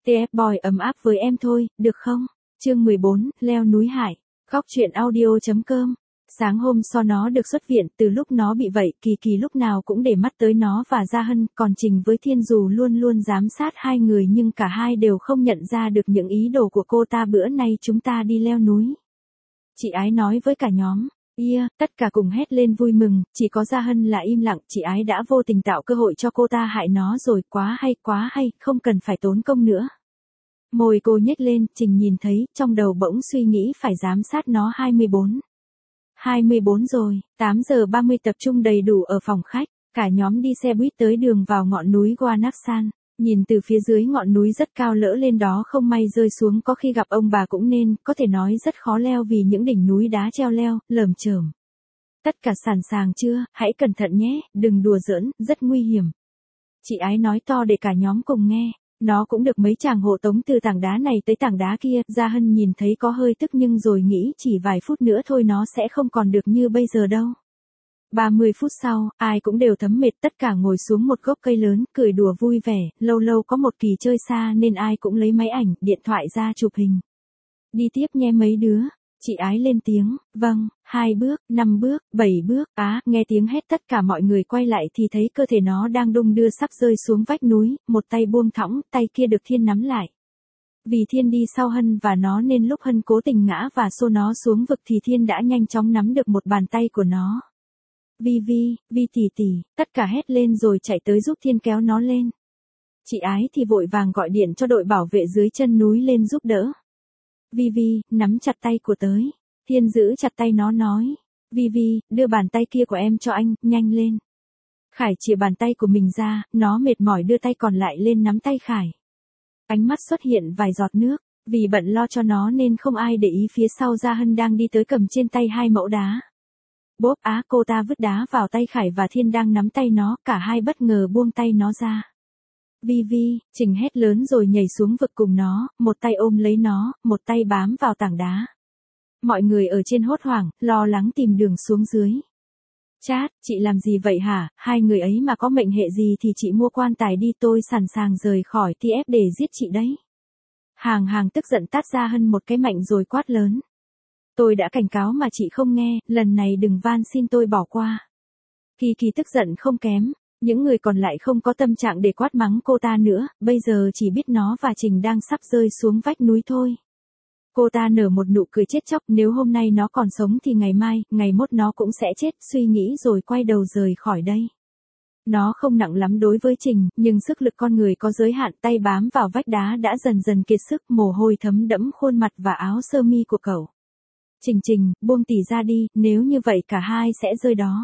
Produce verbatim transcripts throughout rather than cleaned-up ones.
tê ép Boy ấm áp với em thôi, được không? Chương mười bốn, leo núi hải. Góc truyện audio chấm com. Sáng hôm sau nó được xuất viện, từ lúc nó bị vậy, Kỳ Kỳ lúc nào cũng để mắt tới nó và Gia Hân, còn Trình với Thiên dù luôn luôn giám sát hai người nhưng cả hai đều không nhận ra được những ý đồ của cô ta. Bữa nay chúng ta đi leo núi. Chị Ái nói với cả nhóm. Yeah, tất cả cùng hét lên vui mừng, chỉ có Gia Hân là im lặng. Chị Ái đã vô tình tạo cơ hội cho cô ta hại nó rồi, quá hay, quá hay, không cần phải tốn công nữa. Môi cô nhếch lên, Trình nhìn thấy, trong đầu bỗng suy nghĩ phải giám sát nó. hai mươi bốn hai mươi bốn rồi, tám giờ ba mươi tập trung đầy đủ ở phòng khách, cả nhóm đi xe buýt tới đường vào ngọn núi Guanaksan. Nhìn từ phía dưới ngọn núi rất cao, lỡ lên đó không may rơi xuống có khi gặp ông bà cũng nên, có thể nói rất khó leo vì những đỉnh núi đá treo leo, lởm chởm. Tất cả sẵn sàng chưa, hãy cẩn thận nhé, đừng đùa giỡn, rất nguy hiểm. Chị Ái nói to để cả nhóm cùng nghe. Nó cũng được mấy chàng hộ tống từ tảng đá này tới tảng đá kia. Gia Hân nhìn thấy có hơi tức nhưng rồi nghĩ chỉ vài phút nữa thôi nó sẽ không còn được như bây giờ đâu. ba mươi phút sau, ai cũng đều thấm mệt, tất cả ngồi xuống một gốc cây lớn, cười đùa vui vẻ, lâu lâu có một Kỳ chơi xa nên ai cũng lấy máy ảnh, điện thoại ra chụp hình. Đi tiếp nhé mấy đứa. Chị Ái lên tiếng. Vâng. Hai bước, năm bước, bảy bước. Á, nghe tiếng hét tất cả mọi người quay lại thì thấy cơ thể nó đang đung đưa sắp rơi xuống vách núi, một tay buông thõng, tay kia được Thiên nắm lại. Vì Thiên đi sau Hân và nó nên lúc Hân cố tình ngã và xô nó xuống vực thì Thiên đã nhanh chóng nắm được một bàn tay của nó. Vi Vi, Vi tỷ tỷ, tất cả hét lên rồi chạy tới giúp Thiên kéo nó lên. Chị Ái thì vội vàng gọi điện cho đội bảo vệ dưới chân núi lên giúp đỡ. Vi Vi, nắm chặt tay của tới. Thiên giữ chặt tay nó nói. Vi Vi, đưa bàn tay kia của em cho anh, nhanh lên. Khải chìa bàn tay của mình ra, nó mệt mỏi đưa tay còn lại lên nắm tay Khải. Ánh mắt xuất hiện vài giọt nước, vì bận lo cho nó nên không ai để ý phía sau Gia Hân đang đi tới cầm trên tay hai mẫu đá. Bốp, á, cô ta vứt đá vào tay Khải và Thiên đang nắm tay nó, cả hai bất ngờ buông tay nó ra. Vi Vi, Trình hét lớn rồi nhảy xuống vực cùng nó, một tay ôm lấy nó, một tay bám vào tảng đá. Mọi người ở trên hốt hoảng, lo lắng tìm đường xuống dưới. Chát, chị làm gì vậy hả, hai người ấy mà có mệnh hệ gì thì chị mua quan tài đi, tôi sẵn sàng rời khỏi tê ép để giết chị đấy. Hàng hàng tức giận tát Gia Hân một cái mạnh rồi quát lớn. Tôi đã cảnh cáo mà chị không nghe, lần này đừng van xin tôi bỏ qua. Kỳ Kỳ tức giận không kém. Những người còn lại không có tâm trạng để quát mắng cô ta nữa, bây giờ chỉ biết nó và Trình đang sắp rơi xuống vách núi thôi. Cô ta nở một nụ cười chết chóc, nếu hôm nay nó còn sống thì ngày mai, ngày mốt nó cũng sẽ chết, suy nghĩ rồi quay đầu rời khỏi đây. Nó không nặng lắm đối với Trình, nhưng sức lực con người có giới hạn, tay bám vào vách đá đã dần dần kiệt sức, mồ hôi thấm đẫm khuôn mặt và áo sơ mi của cậu. Trình Trình, buông tỷ ra đi, nếu như vậy cả hai sẽ rơi đó.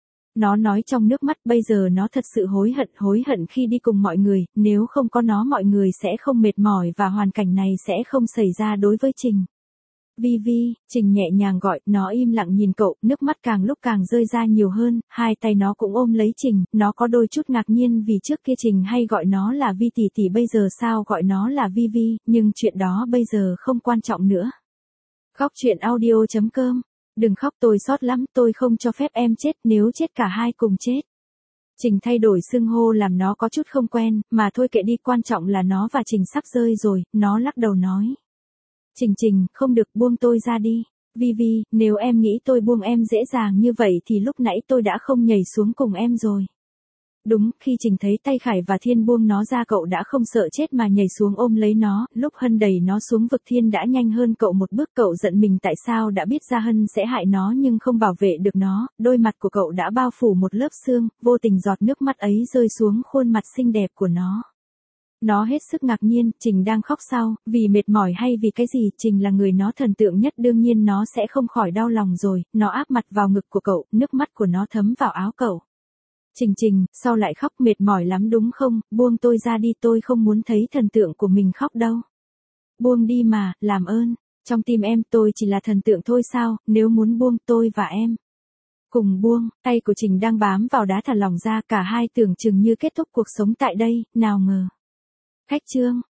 Nó nói trong nước mắt, bây giờ nó thật sự hối hận, hối hận khi đi cùng mọi người, nếu không có nó mọi người sẽ không mệt mỏi và hoàn cảnh này sẽ không xảy ra đối với Trình. Vi Vi, Trình nhẹ nhàng gọi, nó im lặng nhìn cậu, nước mắt càng lúc càng rơi ra nhiều hơn, hai tay nó cũng ôm lấy Trình, nó có đôi chút ngạc nhiên vì trước kia Trình hay gọi nó là Vi tỷ tỷ, bây giờ sao gọi nó là Vi Vi, nhưng chuyện đó bây giờ không quan trọng nữa. Góc truyện audio chấm com. Đừng khóc, tôi xót lắm, tôi không cho phép em chết, nếu chết cả hai cùng chết. Trình thay đổi xưng hô làm nó có chút không quen, mà thôi kệ đi, quan trọng là nó và Trình sắp rơi rồi, nó lắc đầu nói. Trình Trình, không được, buông tôi ra đi. Vi Vi, nếu em nghĩ tôi buông em dễ dàng như vậy thì lúc nãy tôi đã không nhảy xuống cùng em rồi. Đúng, khi Trình thấy tay Khải và Thiên buông nó ra cậu đã không sợ chết mà nhảy xuống ôm lấy nó, lúc Hân đẩy nó xuống vực Thiên đã nhanh hơn cậu một bước, cậu giận mình tại sao đã biết ra Hân sẽ hại nó nhưng không bảo vệ được nó, đôi mặt của cậu đã bao phủ một lớp sương, vô tình giọt nước mắt ấy rơi xuống khuôn mặt xinh đẹp của nó. Nó hết sức ngạc nhiên, Trình đang khóc sao, vì mệt mỏi hay vì cái gì, Trình là người nó thần tượng nhất, đương nhiên nó sẽ không khỏi đau lòng rồi, nó áp mặt vào ngực của cậu, nước mắt của nó thấm vào áo cậu. Trình Trình, sao lại khóc, mệt mỏi lắm đúng không, buông tôi ra đi, tôi không muốn thấy thần tượng của mình khóc đâu. Buông đi mà, làm ơn, trong tim em tôi chỉ là thần tượng thôi sao, nếu muốn buông tôi và em cùng buông. Tay của Trình đang bám vào đá thả lỏng ra, cả hai tưởng chừng như kết thúc cuộc sống tại đây, nào ngờ. Khách trương,